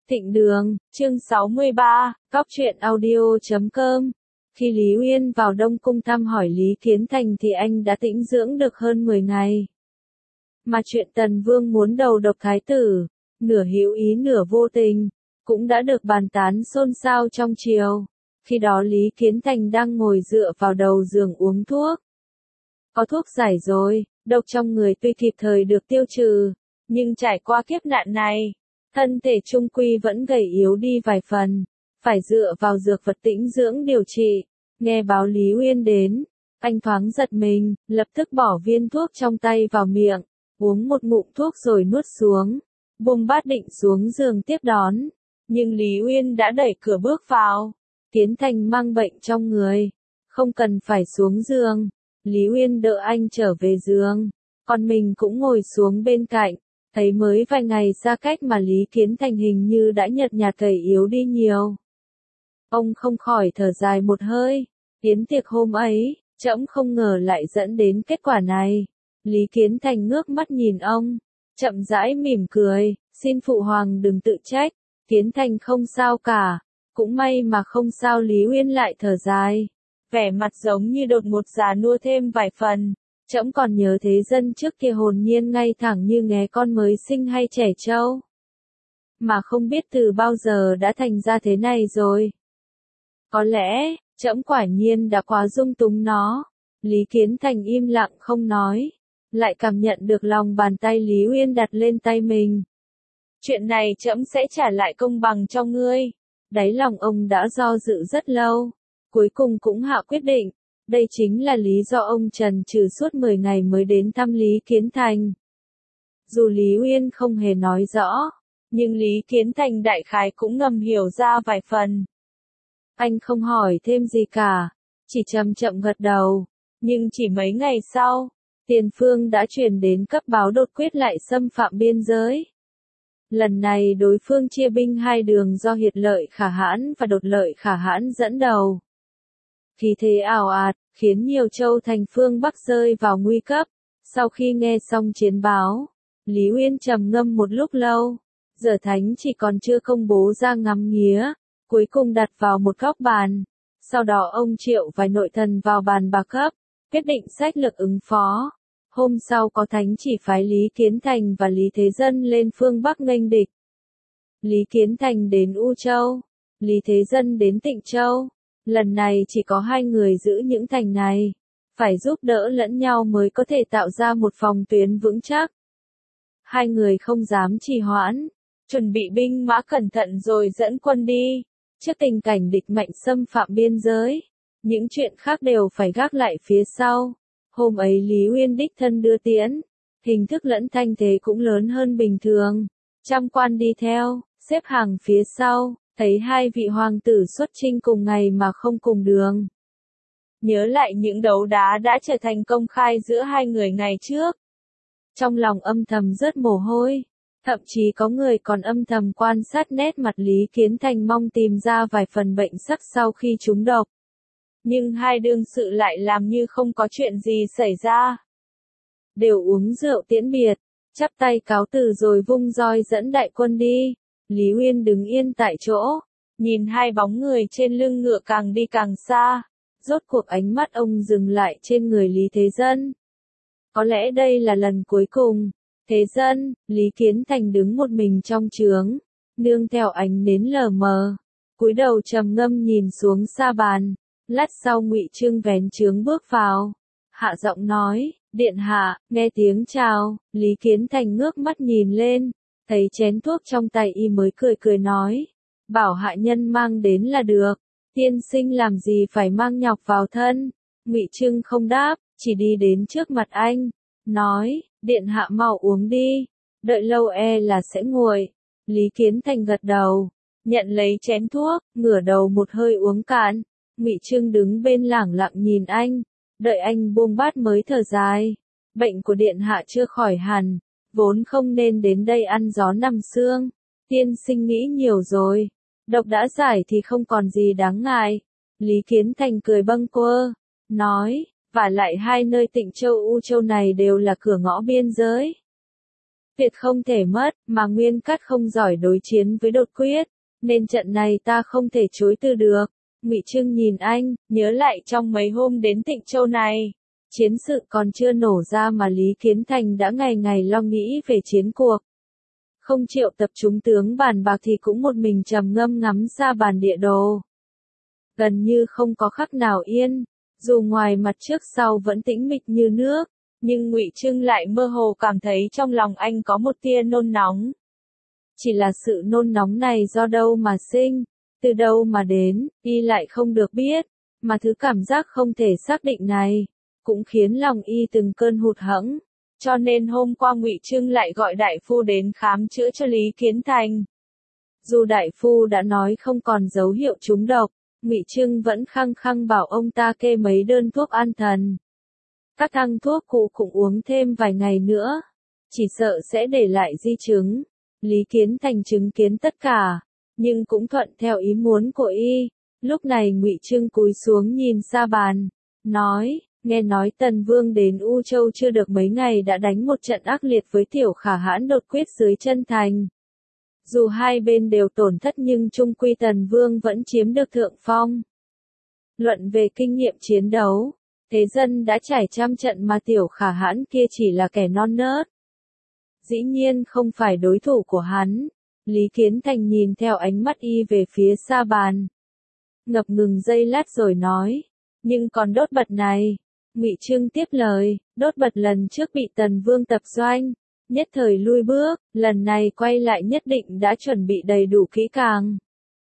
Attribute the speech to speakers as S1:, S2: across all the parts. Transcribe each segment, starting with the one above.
S1: Thịnh Đường, chương 63, Cóc truyện audio.com. Khi Lý Uyên vào Đông Cung thăm hỏi Lý Kiến Thành thì anh đã tĩnh dưỡng được hơn 10 ngày. Mà chuyện Tần Vương muốn đầu độc thái tử, nửa hữu ý nửa vô tình, cũng đã được bàn tán xôn xao trong triều. Khi đó Lý Kiến Thành đang ngồi dựa vào đầu giường uống thuốc. Có thuốc giải rồi, độc trong người tuy kịp thời được tiêu trừ, nhưng trải qua kiếp nạn này, thân thể trung quy vẫn gầy yếu đi vài phần, phải dựa vào dược vật tĩnh dưỡng điều trị. Nghe báo Lý Uyên đến, anh thoáng giật mình, lập tức bỏ viên thuốc trong tay vào miệng, uống một ngụm thuốc rồi nuốt xuống, buông bát định xuống giường tiếp đón. Nhưng Lý Uyên đã đẩy cửa bước vào. Kiến Thành mang bệnh trong người, không cần phải xuống giường. Lý Uyên đỡ anh trở về giường, còn mình cũng ngồi xuống bên cạnh. Thấy mới vài ngày xa cách mà Lý Kiến Thành hình như đã nhợt nhạt gầy yếu đi nhiều. Ông không khỏi thở dài một hơi. Yến tiệc hôm ấy, trẫm không ngờ lại dẫn đến kết quả này. Lý Kiến Thành ngước mắt nhìn ông, chậm rãi mỉm cười, xin phụ hoàng đừng tự trách. Kiến Thành không sao cả, cũng may mà không sao. Lý Uyên lại thở dài, vẻ mặt giống như đột ngột già nua thêm vài phần. Trẫm còn nhớ thế dân trước kia hồn nhiên ngay thẳng như nghé con mới sinh hay trẻ trâu. Mà không biết từ bao giờ đã thành ra thế này rồi. Có lẽ, trẫm quả nhiên đã quá dung túng nó. Lý Kiến Thành im lặng không nói, lại cảm nhận được lòng bàn tay Lý Uyên đặt lên tay mình. Chuyện này trẫm sẽ trả lại công bằng cho ngươi. Đáy lòng ông đã do dự rất lâu, cuối cùng cũng hạ quyết định. Đây chính là lý do ông trần trừ suốt 10 ngày mới đến thăm Lý Kiến Thành. Dù Lý Uyên không hề nói rõ, nhưng Lý Kiến Thành đại khái cũng ngầm hiểu ra vài phần. Anh không hỏi thêm gì cả, chỉ chậm chậm gật đầu. Nhưng chỉ mấy ngày sau, tiền phương đã truyền đến cấp báo đột quyết lại xâm phạm biên giới. Lần này đối phương chia binh hai đường do Hiệt Lợi Khả Hãn và Đột Lợi Khả Hãn dẫn đầu. Khí thế ào ạt, khiến nhiều châu thành phương Bắc rơi vào nguy cấp. Sau khi nghe xong chiến báo, Lý Uyên trầm ngâm một lúc lâu. Giờ thánh chỉ còn chưa công bố ra ngắm nghía, cuối cùng đặt vào một góc bàn. Sau đó ông triệu vài nội thần vào bàn bạc cấp, quyết định sách lược ứng phó. Hôm sau có thánh chỉ phái Lý Kiến Thành và Lý Thế Dân lên phương Bắc nghênh địch. Lý Kiến Thành đến U Châu, Lý Thế Dân đến Tịnh Châu. Lần này chỉ có hai người giữ những thành này, phải giúp đỡ lẫn nhau mới có thể tạo ra một phòng tuyến vững chắc. Hai người không dám trì hoãn, chuẩn bị binh mã cẩn thận rồi dẫn quân đi. Trước tình cảnh địch mạnh xâm phạm biên giới, những chuyện khác đều phải gác lại phía sau. Hôm ấy Lý Uyên đích thân đưa tiễn, hình thức lẫn thanh thế cũng lớn hơn bình thường. Trăm quan đi theo, xếp hàng phía sau. Thấy hai vị hoàng tử xuất chinh cùng ngày mà không cùng đường. Nhớ lại những đấu đá đã trở thành công khai giữa hai người ngày trước. Trong lòng âm thầm rớt mồ hôi. Thậm chí có người còn âm thầm quan sát nét mặt Lý Kiến Thành mong tìm ra vài phần bệnh sắc sau khi trúng độc. Nhưng hai đương sự lại làm như không có chuyện gì xảy ra. Đều uống rượu tiễn biệt, chắp tay cáo từ rồi vung roi dẫn đại quân đi. Lý Uyên đứng yên tại chỗ, nhìn hai bóng người trên lưng ngựa càng đi càng xa. Rốt cuộc ánh mắt ông dừng lại trên người Lý Thế Dân. Có lẽ đây là lần cuối cùng. Thế Dân, Lý Kiến Thành đứng một mình trong trướng, nương theo ánh nến lờ mờ, cúi đầu trầm ngâm nhìn xuống sa bàn. Lát sau Ngụy Trương vén trướng bước vào, hạ giọng nói, điện hạ. Nghe tiếng chào, Lý Kiến Thành ngước mắt nhìn lên, thấy chén thuốc trong tay y mới cười cười nói, bảo hạ nhân mang đến là được, tiên sinh làm gì phải mang nhọc vào thân. Ngụy Trương không đáp, chỉ đi đến trước mặt anh, nói, điện hạ mau uống đi, đợi lâu e là sẽ nguội. Lý Kiến Thành gật đầu, nhận lấy chén thuốc, ngửa đầu một hơi uống cạn. Ngụy Trương đứng bên lẳng lặng nhìn anh, đợi anh buông bát mới thở dài, bệnh của điện hạ chưa khỏi hẳn, vốn không nên đến đây ăn gió nằm sương. Tiên sinh nghĩ nhiều rồi, độc đã giải thì không còn gì đáng ngại. Lý Kiến Thành cười bâng quơ, nói, vả lại hai nơi Tịnh Châu U Châu này đều là cửa ngõ biên giới. Tuyệt không thể mất, mà Nguyên Cát không giỏi đối chiến với đột quyết, nên trận này ta không thể chối từ được. Ngụy Trưng nhìn anh, nhớ lại trong mấy hôm đến Tịnh Châu này, chiến sự còn chưa nổ ra mà Lý Kiến Thành đã ngày ngày lo nghĩ về chiến cuộc. Không triệu tập chúng tướng bàn bạc thì cũng một mình trầm ngâm ngắm xa bàn địa đồ. Gần như không có khắc nào yên, dù ngoài mặt trước sau vẫn tĩnh mịch như nước, nhưng Ngụy Trưng lại mơ hồ cảm thấy trong lòng anh có một tia nôn nóng. Chỉ là sự nôn nóng này do đâu mà sinh, từ đâu mà đến, y lại không được biết, mà thứ cảm giác không thể xác định này, cũng khiến lòng y từng cơn hụt hẫng. Cho nên hôm qua Ngụy Trưng lại gọi đại phu đến khám chữa cho Lý Kiến Thành. Dù đại phu đã nói không còn dấu hiệu trúng độc, Ngụy Trưng vẫn khăng khăng bảo ông ta kê mấy đơn thuốc an thần. Các thang thuốc cụ cũng uống thêm vài ngày nữa, chỉ sợ sẽ để lại di chứng. Lý Kiến Thành chứng kiến tất cả, nhưng cũng thuận theo ý muốn của y. Lúc này Ngụy Trưng cúi xuống nhìn xa bàn, nói, nghe nói Tần Vương đến U Châu chưa được mấy ngày đã đánh một trận ác liệt với Tiểu Khả Hãn đột quyết dưới chân thành. Dù hai bên đều tổn thất nhưng chung quy Tần Vương vẫn chiếm được thượng phong. Luận về kinh nghiệm chiến đấu, thế dân đã trải trăm trận mà Tiểu Khả Hãn kia chỉ là kẻ non nớt. Dĩ nhiên không phải đối thủ của hắn. Lý Kiến Thành nhìn theo ánh mắt y về phía xa bàn. Ngập ngừng giây lát rồi nói, nhưng còn đốt bật này. Ngụy Trưng tiếp lời, đốt bật lần trước bị Tần Vương tập doanh, nhất thời lui bước, lần này quay lại nhất định đã chuẩn bị đầy đủ kỹ càng.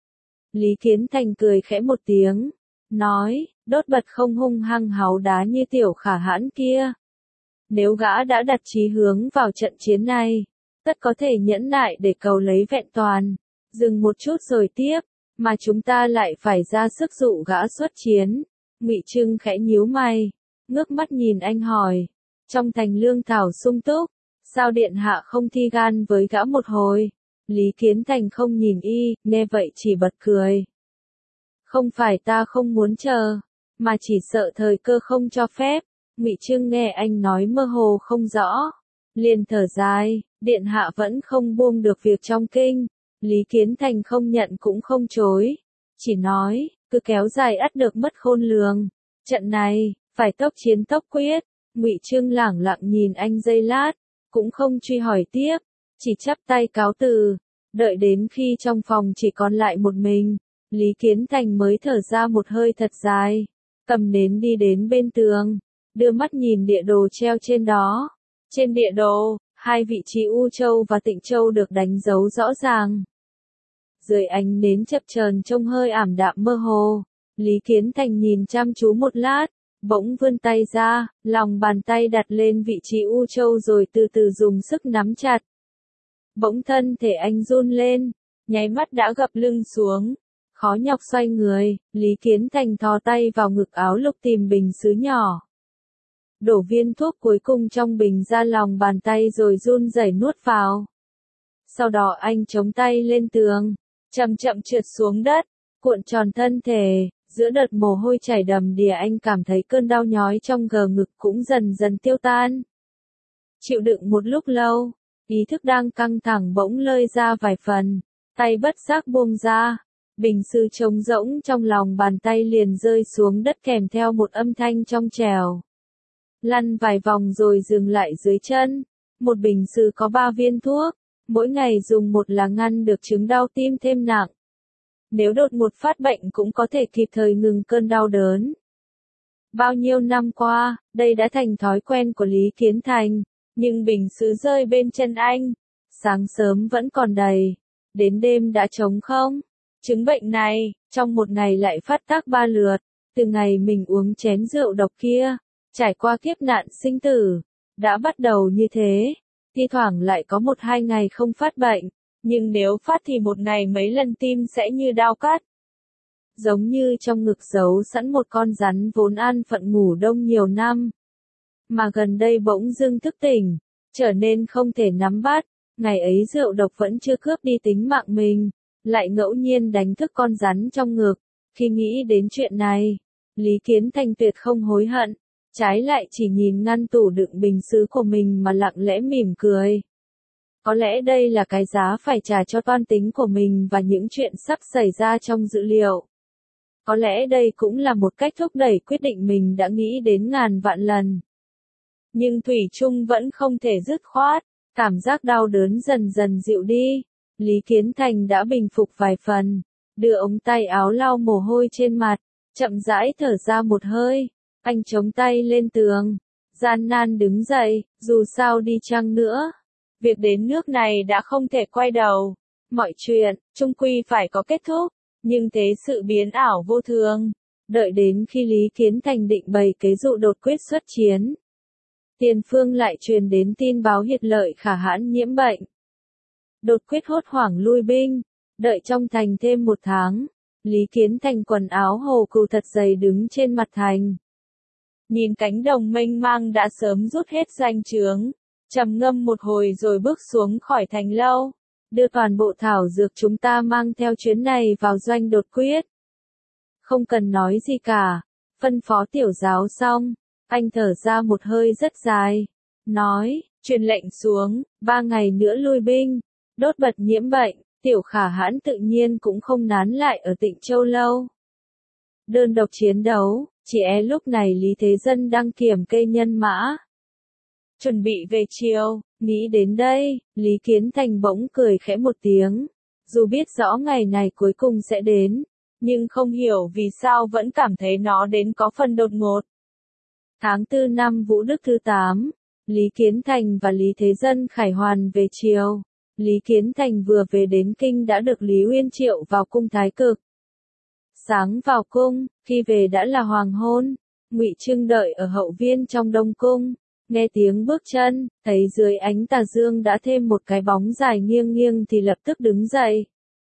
S1: Lý Kiến Thành cười khẽ một tiếng, nói, đốt bật không hung hăng háu đá như Tiểu Khả Hãn kia. Nếu gã đã đặt chí hướng vào trận chiến này, tất có thể nhẫn nại để cầu lấy vẹn toàn. Dừng một chút rồi tiếp, mà chúng ta lại phải ra sức dụ gã xuất chiến. Ngụy Trưng khẽ nhíu mày, ngước mắt nhìn anh hỏi, trong thành lương thảo sung túc, sao điện hạ không thi gan với gã một hồi? Lý Kiến Thành không nhìn y, nghe vậy chỉ bật cười. Không phải ta không muốn chờ, mà chỉ sợ thời cơ không cho phép. Ngụy Trưng nghe anh nói mơ hồ không rõ, liền thở dài, điện hạ vẫn không buông được việc trong kinh. Lý Kiến Thành không nhận cũng không chối, chỉ nói, cứ kéo dài ắt được mất khôn lường. Trận này, phải tốc chiến tốc quyết. Ngụy Trưng lẳng lặng nhìn anh giây lát, cũng không truy hỏi tiếp, chỉ chắp tay cáo từ. Đợi đến khi trong phòng chỉ còn lại một mình, Lý Kiến Thành mới thở ra một hơi thật dài, cầm nến đi đến bên tường, đưa mắt nhìn địa đồ treo trên đó. Trên địa đồ, hai vị trí U Châu và Tịnh Châu được đánh dấu rõ ràng. Dưới ánh nến chập chờn trông hơi ảm đạm mơ hồ, Lý Kiến Thành nhìn chăm chú một lát, bỗng vươn tay ra, lòng bàn tay đặt lên vị trí U Châu rồi từ từ dùng sức nắm chặt. Bỗng thân thể anh run lên, nháy mắt đã gập lưng xuống, khó nhọc xoay người, Lý Kiến Thành thò tay vào ngực áo lục tìm bình sứ nhỏ. Đổ viên thuốc cuối cùng trong bình ra lòng bàn tay rồi run rẩy nuốt vào. Sau đó anh chống tay lên tường, chậm chậm trượt xuống đất, cuộn tròn thân thể, giữa đợt mồ hôi chảy đầm đìa anh cảm thấy cơn đau nhói trong gờ ngực cũng dần dần tiêu tan. Chịu đựng một lúc lâu, ý thức đang căng thẳng bỗng lơi ra vài phần, tay bất giác buông ra, bình sứ trống rỗng trong lòng bàn tay liền rơi xuống đất kèm theo một âm thanh trong trẻo. Lăn vài vòng rồi dừng lại dưới chân. Một bình sứ có 3 viên thuốc, mỗi ngày dùng một là ngăn được chứng đau tim thêm nặng. Nếu đột một phát bệnh cũng có thể kịp thời ngừng cơn đau đớn. Bao nhiêu năm qua, đây đã thành thói quen của Lý Kiến Thành, nhưng bình sứ rơi bên chân anh. Sáng sớm vẫn còn đầy, đến đêm đã trống không. Chứng bệnh này, trong một ngày lại phát tác 3 lượt, từ ngày mình uống chén rượu độc kia. Trải qua kiếp nạn sinh tử, đã bắt đầu như thế, thi thoảng lại có 1-2 ngày không phát bệnh, nhưng nếu phát thì một ngày mấy lần tim sẽ như dao cắt. Giống như trong ngực giấu sẵn một con rắn vốn an phận ngủ đông nhiều năm. Mà gần đây bỗng dưng thức tỉnh, trở nên không thể nắm bắt, ngày ấy rượu độc vẫn chưa cướp đi tính mạng mình, lại ngẫu nhiên đánh thức con rắn trong ngực. Khi nghĩ đến chuyện này, Lý Kiến Thành tuyệt không hối hận. Trái lại chỉ nhìn ngăn tủ đựng bình sứ của mình mà lặng lẽ mỉm cười. Có lẽ đây là cái giá phải trả cho toan tính của mình và những chuyện sắp xảy ra trong dữ liệu. Có lẽ đây cũng là một cách thúc đẩy quyết định mình đã nghĩ đến ngàn vạn lần. Nhưng thủy chung vẫn không thể dứt khoát, cảm giác đau đớn dần dần dịu đi. Lý Kiến Thành đã bình phục vài phần, đưa ống tay áo lau mồ hôi trên mặt, chậm rãi thở ra một hơi. Anh chống tay lên tường, gian nan đứng dậy, dù sao đi chăng nữa. Việc đến nước này đã không thể quay đầu. Mọi chuyện, chung quy phải có kết thúc, nhưng thế sự biến ảo vô thường. Đợi đến khi Lý Kiến Thành định bày kế dụ đột quyết xuất chiến, tiền phương lại truyền đến tin báo Hiệt Lợi Khả hãn nhiễm bệnh. Đột quyết hốt hoảng lui binh, đợi trong thành thêm 1 tháng. Lý Kiến Thành quần áo hồ cừu thật dày đứng trên mặt thành. Nhìn cánh đồng mênh mang đã sớm rút hết doanh trướng, trầm ngâm một hồi rồi bước xuống khỏi thành lâu. Đưa toàn bộ thảo dược chúng ta mang theo chuyến này vào doanh đột quyết. Không cần nói gì cả, phân phó tiểu giáo xong, anh thở ra một hơi rất dài, nói, truyền lệnh xuống, 3 ngày nữa lui binh, đốt bật nhiễm bệnh, tiểu Khả hãn tự nhiên cũng không nán lại ở Tịnh Châu lâu. Đơn độc chiến đấu, chỉ lúc này Lý Thế Dân đang kiểm kê nhân mã. Chuẩn bị về chiều, nghĩ đến đây, Lý Kiến Thành bỗng cười khẽ một tiếng. Dù biết rõ ngày này cuối cùng sẽ đến, nhưng không hiểu vì sao vẫn cảm thấy nó đến có phần đột ngột. Tháng 4 năm Vũ Đức thứ 8, Lý Kiến Thành và Lý Thế Dân khải hoàn về chiều. Lý Kiến Thành vừa về đến kinh đã được Lý Uyên triệu vào cung Thái Cực. Sáng vào cung, khi về đã là hoàng hôn. Ngụy Trưng đợi ở hậu viên trong Đông cung, nghe tiếng bước chân, thấy dưới ánh tà dương đã thêm một cái bóng dài nghiêng nghiêng thì lập tức đứng dậy.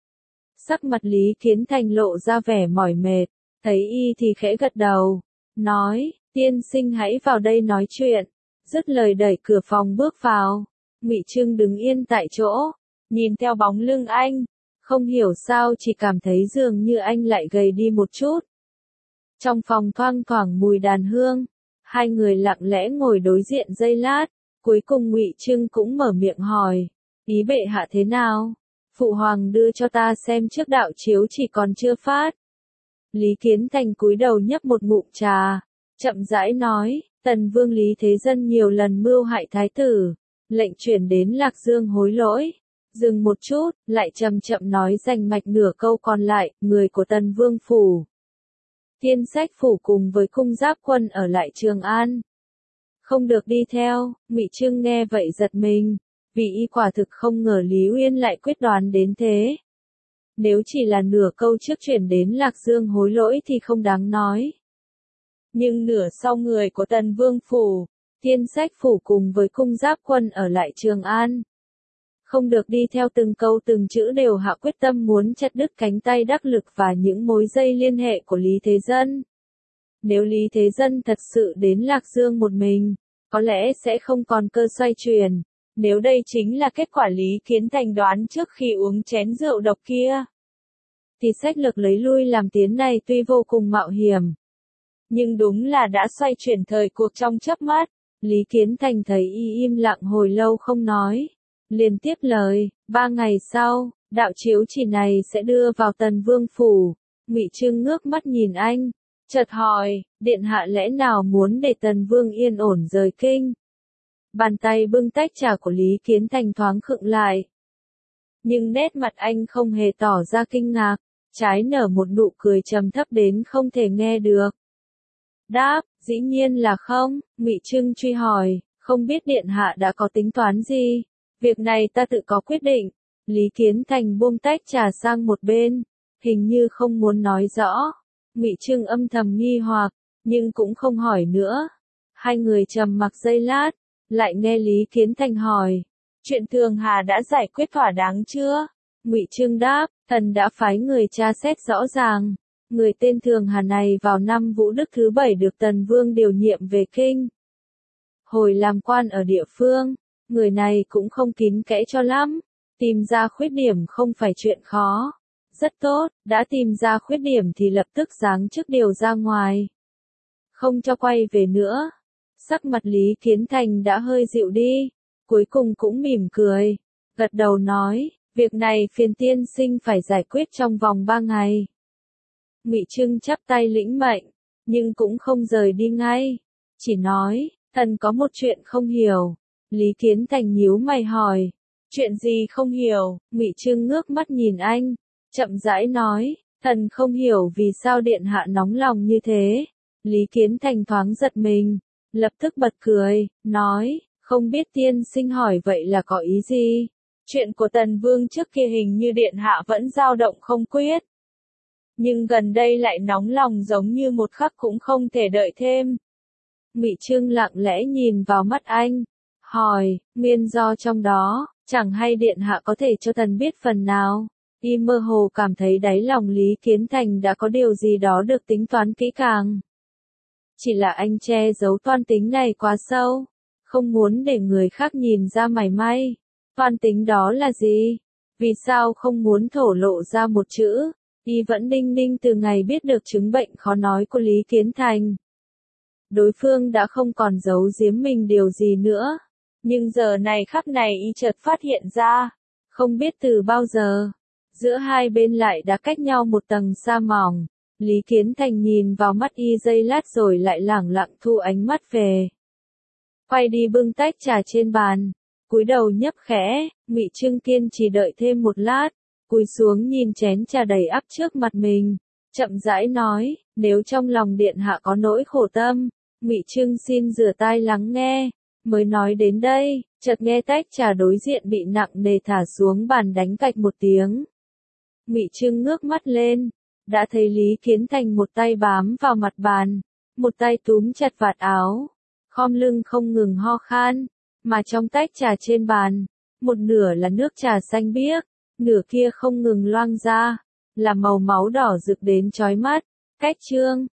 S1: Sắc mặt Lý Kiến Thành lộ ra vẻ mỏi mệt, thấy y thì khẽ gật đầu, nói, tiên sinh hãy vào đây nói chuyện. Dứt lời đẩy cửa phòng bước vào. Ngụy Trưng đứng yên tại chỗ, nhìn theo bóng lưng anh, không hiểu sao chỉ cảm thấy dường như anh lại gầy đi một chút. Trong phòng thoang thoảng mùi đàn hương, hai người lặng lẽ ngồi đối diện giây lát, cuối cùng Ngụy Trưng cũng mở miệng hỏi, ý bệ hạ thế nào? Phụ hoàng đưa cho ta xem trước đạo chiếu chỉ còn chưa phát. Lý Kiến Thành cúi đầu nhấp một ngụm trà, chậm rãi nói, Tần Vương Lý Thế Dân nhiều lần mưu hại thái tử, lệnh chuyển đến Lạc Dương hối lỗi. Dừng một chút, lại chậm chậm nói rành mạch nửa câu còn lại, người của Tần Vương phủ. Thiên Sách phủ cùng với cung giáp quân ở lại Trường An. Không được đi theo. Ngụy Trưng nghe vậy giật mình, vì y quả thực không ngờ Lý Uyên lại quyết đoán đến thế. Nếu chỉ là nửa câu trước chuyển đến Lạc Dương hối lỗi thì không đáng nói. Nhưng nửa sau người của Tần Vương phủ, Thiên Sách phủ cùng với cung giáp quân ở lại Trường An. Không được đi theo từng câu từng chữ đều hạ quyết tâm muốn chặt đứt cánh tay đắc lực và những mối dây liên hệ của Lý Thế Dân. Nếu Lý Thế Dân thật sự đến Lạc Dương một mình, có lẽ sẽ không còn cơ xoay chuyển. Nếu đây chính là kết quả Lý Kiến Thành đoán trước khi uống chén rượu độc kia, thì sách lược lấy lui làm tiến này tuy vô cùng mạo hiểm, nhưng đúng là đã xoay chuyển thời cuộc trong chớp mắt. Lý Kiến Thành thấy y im lặng hồi lâu không nói, liền tiếp lời, 3 ngày sau, đạo chiếu chỉ này sẽ đưa vào Tần Vương phủ. Ngụy Trưng ngước mắt nhìn anh, chợt hỏi, điện hạ lẽ nào muốn để Tần Vương yên ổn rời kinh? Bàn tay bưng tách trà của Lý Kiến Thành thoáng khựng lại. Nhưng nét mặt anh không hề tỏ ra kinh ngạc, trái nở một nụ cười trầm thấp đến không thể nghe được. Đáp, dĩ nhiên là không. Ngụy Trưng truy hỏi, không biết điện hạ đã có tính toán gì? Việc này ta tự có quyết định. Lý Kiến Thành buông tách trà sang một bên, hình như không muốn nói rõ. Ngụy Trưng âm thầm nghi hoặc, nhưng cũng không hỏi nữa. Hai người trầm mặc giây lát, lại nghe Lý Kiến Thành hỏi, chuyện Thường Hà đã giải quyết thỏa đáng chưa? Ngụy Trưng đáp, thần đã phái người tra xét rõ ràng. Người tên Thường Hà này vào năm Vũ Đức thứ 7 được Tần Vương điều nhiệm về kinh. Hồi làm quan ở địa phương, người này cũng không kín kẽ cho lắm. Tìm ra khuyết điểm không phải chuyện khó. Rất tốt, đã tìm ra khuyết điểm thì lập tức giáng chức điều ra ngoài. Không cho quay về nữa. Sắc mặt Lý Kiến Thành đã hơi dịu đi, cuối cùng cũng mỉm cười, gật đầu nói, việc này phiền tiên sinh phải giải quyết trong vòng 3 ngày. Ngụy Trưng chắp tay lĩnh mệnh, nhưng cũng không rời đi ngay, chỉ nói, thần có một chuyện không hiểu. Lý Kiến Thành nhíu mày hỏi, chuyện gì không hiểu? Ngụy Trưng ngước mắt nhìn anh, chậm rãi nói, thần không hiểu vì sao điện hạ nóng lòng như thế. Lý Kiến Thành thoáng giật mình, lập tức bật cười, nói, không biết tiên sinh hỏi vậy là có ý gì? Chuyện của Tần Vương trước kia hình như điện hạ vẫn dao động không quyết. Nhưng gần đây lại nóng lòng giống như một khắc cũng không thể đợi thêm. Ngụy Trưng lặng lẽ nhìn vào mắt anh, hỏi, nguyên do trong đó, chẳng hay điện hạ có thể cho thần biết phần nào? Y mơ hồ cảm thấy đáy lòng Lý Kiến Thành đã có điều gì đó được tính toán kỹ càng. Chỉ là anh che giấu toan tính này quá sâu, không muốn để người khác nhìn ra mảy may. Toan tính đó là gì? Vì sao không muốn thổ lộ ra một chữ? Y vẫn đinh ninh từ ngày biết được chứng bệnh khó nói của Lý Kiến Thành. Đối phương đã không còn giấu giếm mình điều gì nữa. Nhưng giờ này khắc này y chợt phát hiện ra, không biết từ bao giờ, giữa hai bên lại đã cách nhau một tầng sa mỏng. Lý Kiến Thành nhìn vào mắt y giây lát rồi lại lẳng lặng thu ánh mắt về. Quay đi bưng tách trà trên bàn, cúi đầu nhấp khẽ. Ngụy Trưng kiên trì đợi thêm một lát, cúi xuống nhìn chén trà đầy ắp trước mặt mình, chậm rãi nói, nếu trong lòng điện hạ có nỗi khổ tâm, Ngụy Trưng xin rửa tai lắng nghe. Mới nói đến đây, chợt nghe tách trà đối diện bị nặng nề thả xuống bàn đánh cạch một tiếng. Ngụy Trưng ngước mắt lên, đã thấy Lý Kiến Thành một tay bám vào mặt bàn, một tay túm chặt vạt áo, khom lưng không ngừng ho khan, mà trong tách trà trên bàn, một nửa là nước trà xanh biếc, nửa kia không ngừng loang ra, là màu máu đỏ rực đến chói mắt. Cách chương